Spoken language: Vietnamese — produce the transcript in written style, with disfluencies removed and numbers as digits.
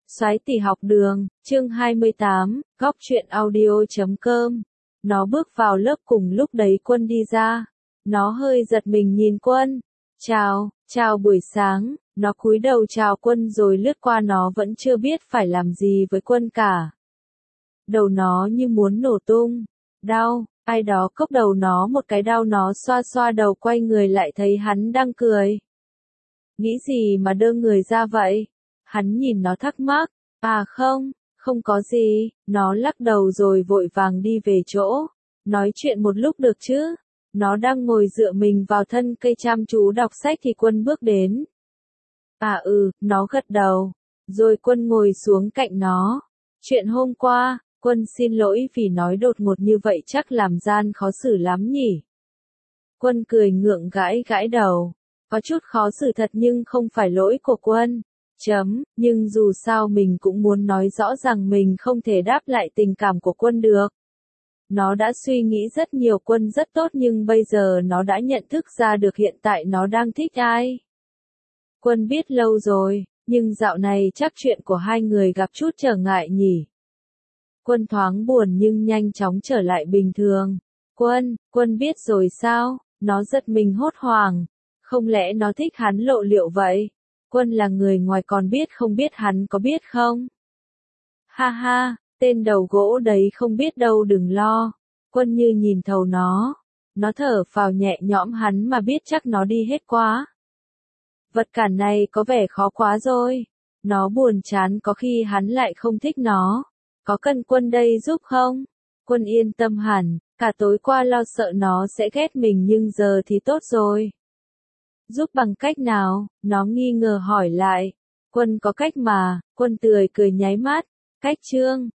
Soái tỷ học đường, chương 28, góc truyện audio.com. Nó bước vào lớp cùng lúc đấy Quân đi ra. Nó hơi giật mình nhìn Quân. Chào buổi sáng, nó cúi đầu chào Quân rồi lướt qua, nó vẫn chưa biết phải làm gì với Quân cả. Đầu nó như muốn nổ tung. Đau, ai đó cốc đầu nó một cái đau, nó xoa xoa đầu quay người lại thấy hắn đang cười. Nghĩ gì mà đơ người ra vậy? Hắn nhìn nó thắc mắc. À không có gì, nó lắc đầu rồi vội vàng đi về chỗ. Nói chuyện một lúc được chứ? Nó đang ngồi dựa mình vào thân cây chăm chú đọc sách thì Quân bước đến. Nó gật đầu. Rồi Quân ngồi xuống cạnh nó. Chuyện hôm qua, Quân xin lỗi vì nói đột ngột như vậy chắc làm Gian khó xử lắm nhỉ? Quân cười ngượng gãi đầu. Có chút khó xử thật nhưng không phải lỗi của Quân. Nhưng dù sao mình cũng muốn nói rõ rằng mình không thể đáp lại tình cảm của Quân được. Nó đã suy nghĩ rất nhiều, Quân rất tốt nhưng bây giờ nó đã nhận thức ra được hiện tại nó đang thích ai. Quân biết lâu rồi, nhưng dạo này chắc chuyện của hai người gặp chút trở ngại nhỉ. Quân thoáng buồn nhưng nhanh chóng trở lại bình thường. Quân biết rồi sao? Nó giật mình hốt hoảng. Không lẽ nó thích hắn lộ liễu vậy? Quân là người ngoài còn biết không biết hắn có biết không? Ha, tên đầu gỗ đấy không biết đâu, đừng lo. Quân như nhìn thấu nó. Nó thở phào nhẹ nhõm, hắn mà biết chắc nó đi hết quá. Vật cản này có vẻ khó quá rồi. Nó buồn chán, có khi hắn lại không thích nó. Có cần Quân đây giúp không? Quân yên tâm hẳn, cả tối qua lo sợ nó sẽ ghét mình nhưng giờ thì tốt rồi. Giúp bằng cách nào? Nó nghi ngờ hỏi lại. Quân có cách mà, Quân tươi cười nháy mắt. Cách chương,